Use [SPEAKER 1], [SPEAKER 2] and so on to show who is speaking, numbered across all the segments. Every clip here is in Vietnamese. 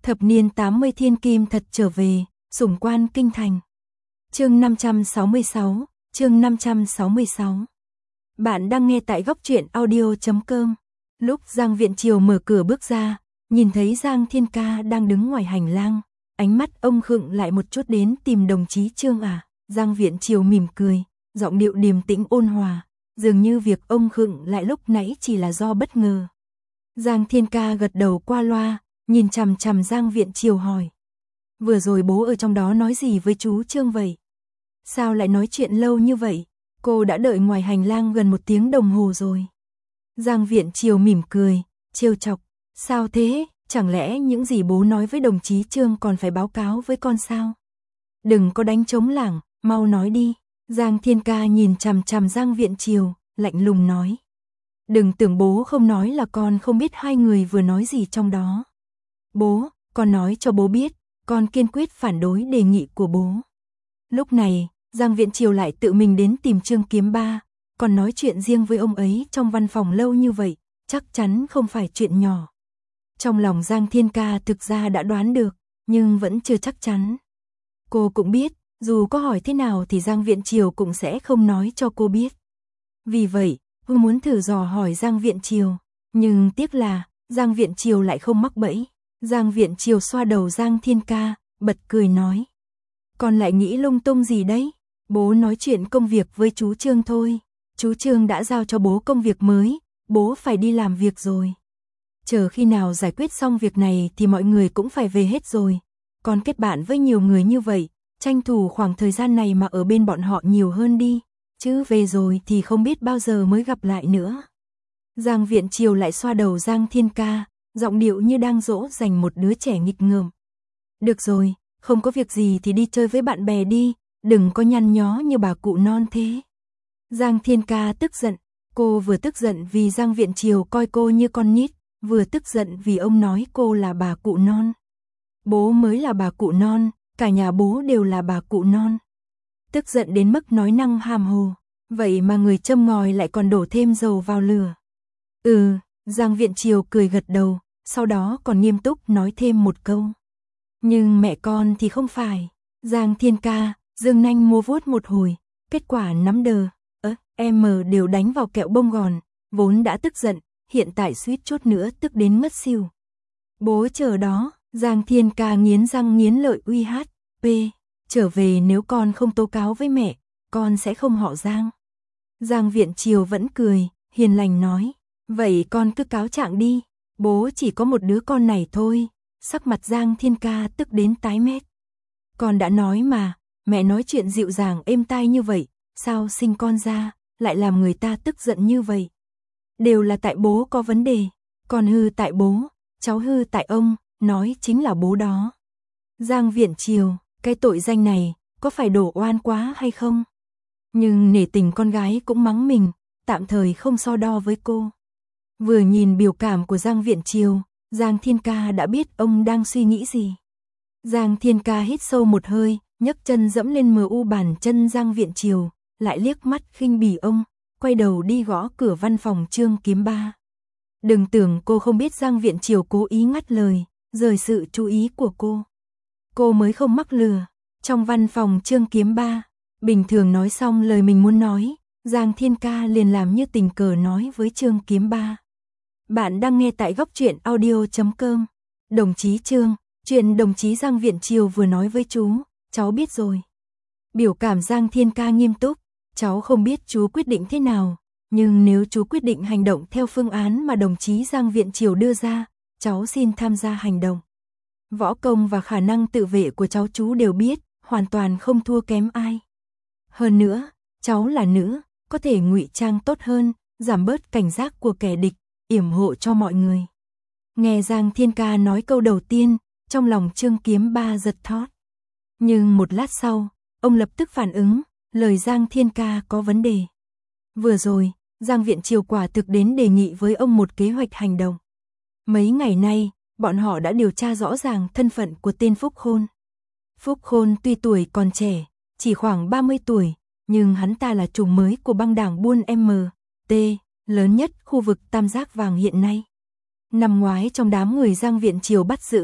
[SPEAKER 1] Thập niên 80 thiên kim thật trở về, sủng quan kinh thành. Chương 566, chương 566. Bạn đang nghe tại góc truyện audio.com. Lúc Giang Viễn Triều mở cửa bước ra, nhìn thấy Giang Thiên Ca đang đứng ngoài hành lang, ánh mắt ông khựng lại một chút. Đến tìm đồng chí Trương à? Giang Viễn Triều mỉm cười, giọng điệu điềm tĩnh ôn hòa, dường như việc ông khựng lại lúc nãy chỉ là do bất ngờ. Giang Thiên Ca gật đầu qua loa, nhìn chằm chằm Giang Viễn Triều hỏi: vừa rồi bố ở trong đó nói gì với chú Trương vậy? Sao lại nói chuyện lâu như vậy? Cô đã đợi ngoài hành lang gần 1 tiếng đồng hồ rồi. Giang Viễn Triều mỉm cười, trêu chọc: sao thế, chẳng lẽ những gì bố nói với đồng chí Trương còn phải báo cáo với con sao? Đừng có đánh trống lảng, mau nói đi. Giang Thiên Ca nhìn chằm chằm Giang Viễn Triều, lạnh lùng nói: đừng tưởng bố không nói là con không biết hai người vừa nói gì trong đó. Bố, con nói cho bố biết, con kiên quyết phản đối đề nghị của bố. Lúc này, Giang Viễn Triều lại tự mình đến tìm Trương Kiếm Ba, còn nói chuyện riêng với ông ấy trong văn phòng lâu như vậy, chắc chắn không phải chuyện nhỏ. Trong lòng Giang Thiên Ca thực ra đã đoán được, nhưng vẫn chưa chắc chắn. Cô cũng biết, dù có hỏi thế nào thì Giang Viễn Triều cũng sẽ không nói cho cô biết. Vì vậy, cô muốn thử dò hỏi Giang Viễn Triều, nhưng tiếc là Giang Viễn Triều lại không mắc bẫy. Giang Viễn Triều xoa đầu Giang Thiên Ca, bật cười nói: con lại nghĩ lung tung gì đấy? Bố nói chuyện công việc với chú Trương thôi. Chú Trương đã giao cho bố công việc mới, bố phải đi làm việc rồi. Chờ khi nào giải quyết xong việc này thì mọi người cũng phải về hết rồi. Con kết bạn với nhiều người như vậy, tranh thủ khoảng thời gian này mà ở bên bọn họ nhiều hơn đi, chứ về rồi thì không biết bao giờ mới gặp lại nữa. Giang Viễn Triều lại xoa đầu Giang Thiên Ca, giọng điệu như đang dỗ dành một đứa trẻ nghịch ngợm. Được rồi, không có việc gì thì đi chơi với bạn bè đi, đừng có nhăn nhó như bà cụ non thế. Giang Thiên Ca tức giận, cô vừa tức giận vì Giang Viễn Triều coi cô như con nít, vừa tức giận vì ông nói cô là bà cụ non. Bố mới là bà cụ non, cả nhà bố đều là bà cụ non. Tức giận đến mức nói năng hàm hồ, vậy mà người châm ngòi lại còn đổ thêm dầu vào lửa. Giang Viễn Triều cười gật đầu, sau đó còn nghiêm túc nói thêm một câu: nhưng mẹ con thì không phải. Giang Thiên Ca giương nanh múa vuốt một hồi, kết quả nắm đờ, em đều đánh vào kẹo bông gòn, vốn đã tức giận, hiện tại suýt chút nữa tức đến ngất xỉu. Bố chờ đó. Giang Thiên Ca nghiến răng nghiến lợi uy hát, trở về nếu con không tố cáo với mẹ, con sẽ không họ Giang. Giang Viễn Triều vẫn cười, hiền lành nói: vậy con cứ cáo trạng đi, bố chỉ có một đứa con này thôi. Sắc mặt Giang Thiên Ca tức đến tái mét. Con đã nói mà, mẹ nói chuyện dịu dàng êm tai như vậy, sao sinh con ra, lại làm người ta tức giận như vậy? Đều là tại bố có vấn đề, con hư tại bố, cháu hư tại ông, nói chính là bố đó. Giang Viễn Triều, cái tội danh này, có phải đổ oan quá hay không? Nhưng nể tình con gái cũng mắng mình, tạm thời không so đo với cô. Vừa nhìn biểu cảm của Giang Viễn Triều, Giang Thiên Ca đã biết ông đang suy nghĩ gì. Giang Thiên Ca hít sâu một hơi, nhấc chân dẫm lên MU bàn chân Giang Viễn Triều, lại liếc mắt khinh bỉ ông, quay đầu đi gõ cửa văn phòng Trương Kiếm Ba. Đừng tưởng cô không biết Giang Viễn Triều cố ý ngắt lời, rời sự chú ý của cô. Cô mới không mắc lừa. Trong văn phòng Trương Kiếm Ba, bình thường nói xong lời mình muốn nói, Giang Thiên Ca liền làm như tình cờ nói với Trương Kiếm Ba. Bạn đang nghe tại góc truyện audio.com. Đồng chí Trương, chuyện đồng chí Giang Viễn Triều vừa nói với chú, cháu biết rồi. Biểu cảm Giang Thiên Ca nghiêm túc, cháu không biết chú quyết định thế nào, nhưng nếu chú quyết định hành động theo phương án mà đồng chí Giang Viễn Triều đưa ra, cháu xin tham gia hành động. Võ công và khả năng tự vệ của cháu chú đều biết, hoàn toàn không thua kém ai. Hơn nữa, cháu là nữ, có thể ngụy trang tốt hơn, giảm bớt cảnh giác của kẻ địch, yểm hộ cho mọi người. Nghe Giang Thiên Ca nói câu đầu tiên, trong lòng Trương Kiếm Ba giật thót. Nhưng một lát sau, ông lập tức phản ứng, lời Giang Thiên Ca có vấn đề. Vừa rồi, Giang Viễn Triều quả thực đến đề nghị với ông một kế hoạch hành động. Mấy ngày nay, bọn họ đã điều tra rõ ràng thân phận của tên Phúc Khôn. Phúc Khôn tuy tuổi còn trẻ, chỉ khoảng 30 tuổi, nhưng hắn ta là trùm mới của băng đảng buôn MT, lớn nhất khu vực Tam Giác Vàng hiện nay. Năm ngoái trong đám người Giang Viễn Triều bắt giữ,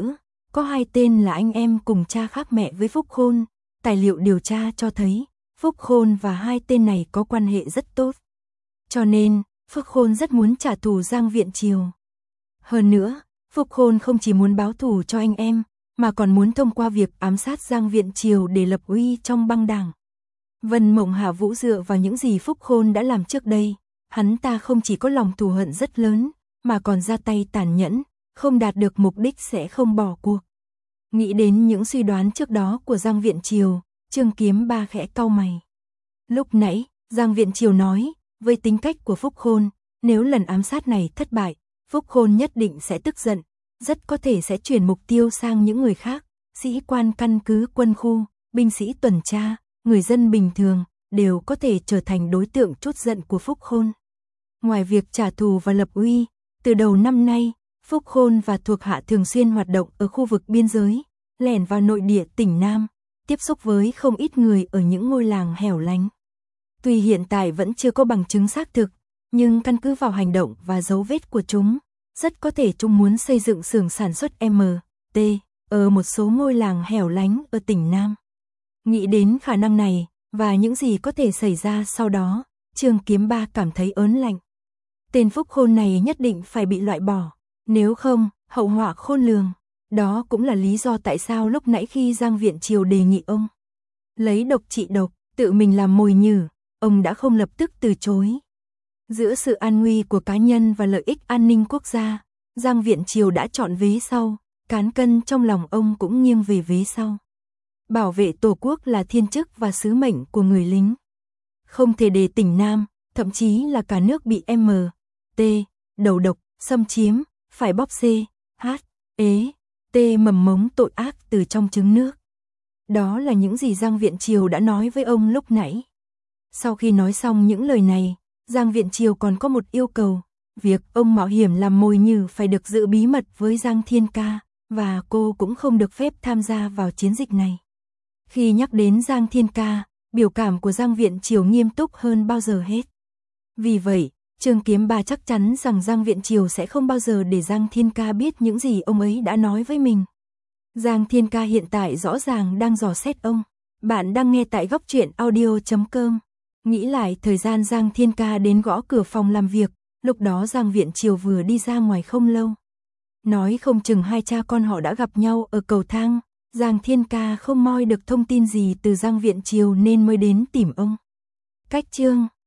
[SPEAKER 1] có hai tên là anh em cùng cha khác mẹ với Phúc Khôn. Tài liệu điều tra cho thấy, Phúc Khôn và hai tên này có quan hệ rất tốt. Cho nên, Phúc Khôn rất muốn trả thù Giang Viễn Triều. Hơn nữa, Phúc Khôn không chỉ muốn báo thù cho anh em, mà còn muốn thông qua việc ám sát Giang Viễn Triều để lập uy trong băng đảng. Vân Mộng Hạ Vũ dựa vào những gì Phúc Khôn đã làm trước đây, hắn ta không chỉ có lòng thù hận rất lớn, mà còn ra tay tàn nhẫn, không đạt được mục đích sẽ không bỏ cuộc. Nghĩ đến những suy đoán trước đó của Giang Viễn Triều, Trương Kiếm Ba khẽ cau mày. Lúc nãy, Giang Viễn Triều nói, với tính cách của Phúc Khôn, nếu lần ám sát này thất bại, Phúc Khôn nhất định sẽ tức giận, rất có thể sẽ chuyển mục tiêu sang những người khác, sĩ quan căn cứ quân khu, binh sĩ tuần tra, người dân bình thường, đều có thể trở thành đối tượng trút giận của Phúc Khôn. Ngoài việc trả thù và lập uy, từ đầu năm nay, Phúc Khôn và thuộc hạ thường xuyên hoạt động ở khu vực biên giới, lẻn vào nội địa tỉnh Nam, tiếp xúc với không ít người ở những ngôi làng hẻo lánh. Tuy hiện tại vẫn chưa có bằng chứng xác thực, nhưng căn cứ vào hành động và dấu vết của chúng, rất có thể chúng muốn xây dựng xưởng sản xuất MT ở một số ngôi làng hẻo lánh ở tỉnh Nam. Nghĩ đến khả năng này, và những gì có thể xảy ra sau đó, Trương Kiếm Ba cảm thấy ớn lạnh. Tên Phúc Khôn này nhất định phải bị loại bỏ, nếu không, hậu họa khôn lường. Đó cũng là lý do tại sao lúc nãy khi Giang Viễn Triều đề nghị ông lấy độc trị độc, tự mình làm mồi nhử, ông đã không lập tức từ chối. Giữa sự an nguy của cá nhân và lợi ích an ninh quốc gia, Giang Viễn Triều đã chọn vế sau, cán cân trong lòng ông cũng nghiêng về vế sau. Bảo vệ Tổ quốc là thiên chức và sứ mệnh của người lính. Không thể để tỉnh Nam, thậm chí là cả nước bị MT đầu độc, xâm chiếm, phải bóp mầm mống tội ác từ trong trứng nước. Đó là những gì Giang Viễn Triều đã nói với ông lúc nãy. Sau khi nói xong những lời này, Giang Viễn Triều còn có một yêu cầu, việc ông mạo hiểm làm mồi nhử phải được giữ bí mật với Giang Thiên Ca, và cô cũng không được phép tham gia vào chiến dịch này. Khi nhắc đến Giang Thiên Ca, biểu cảm của Giang Viễn Triều nghiêm túc hơn bao giờ hết. Vì vậy, Trương Kiếm Ba chắc chắn rằng Giang Viễn Triều sẽ không bao giờ để Giang Thiên Ca biết những gì ông ấy đã nói với mình. Giang Thiên Ca hiện tại rõ ràng đang dò xét ông. Bạn đang nghe tại góc truyện audio.com. Nghĩ lại thời gian Giang Thiên Ca đến gõ cửa phòng làm việc, lúc đó Giang Viễn Triều vừa đi ra ngoài không lâu. Nói không chừng hai cha con họ đã gặp nhau ở cầu thang, Giang Thiên Ca không moi được thông tin gì từ Giang Viễn Triều nên mới đến tìm ông. Cách chương